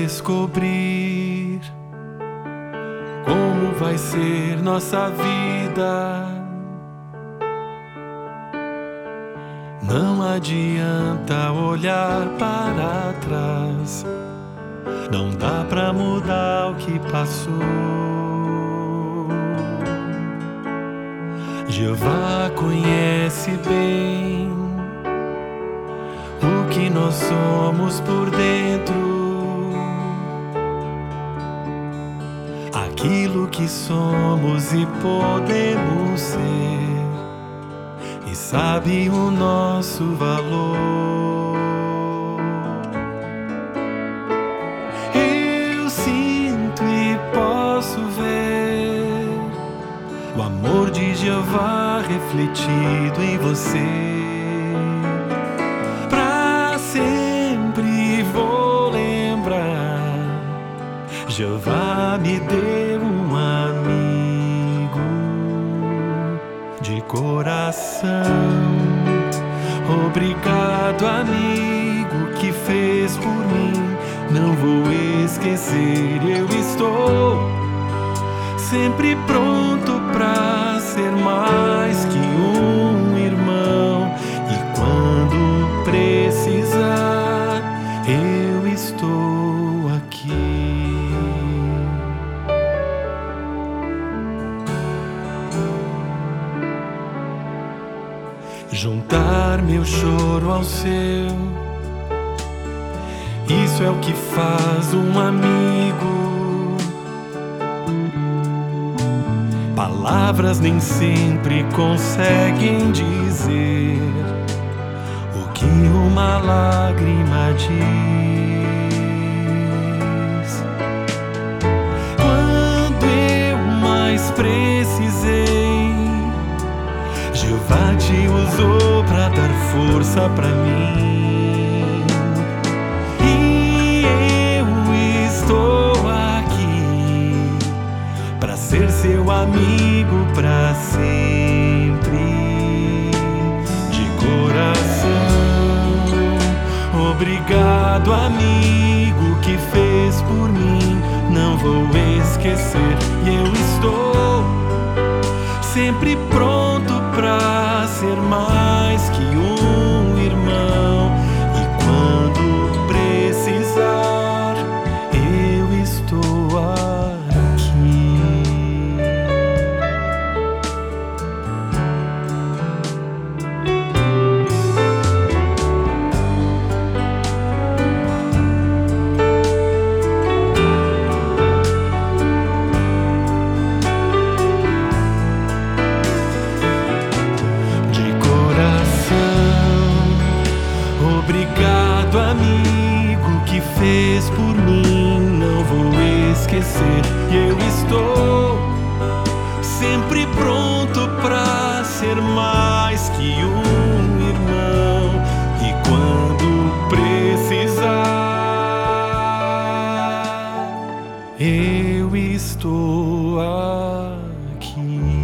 descobrir como vai ser nossa vida. Não adianta olhar para trás, não dá pra mudar o que passou. Jeová conhece bem o que nós somos por dentro, aquilo que somos e podemos ser, e sabe o nosso valor. Eu sinto e posso ver o amor de Jeová refletido em você. Pra sempre vou lembrar, Jeová me deu um amigo de coração. Obrigado, amigo, que fez por mim. Não vou esquecer, eu estou sempre pronto pra ser mais que um irmão. E quando precisar, eu estou aqui. Juntar meu choro ao seu, isso é o que faz um amigo. Palavras nem sempre conseguem dizer o que uma lágrima diz. Quando eu mais precisei, Jeová te usou pra dar força pra mim. E eu estou aqui pra ser seu amigo pra sempre, de coração. Obrigado, amigo, que fez por mim. Não vou esquecer, e eu estou sempre pronto pra ser mais que um irmão. E quando precisar, eu estou aqui. Obrigado, amigo, que fez por mim. Não vou esquecer, e eu estou sempre pronto pra ser mais que um irmão. E quando precisar, eu estou aqui.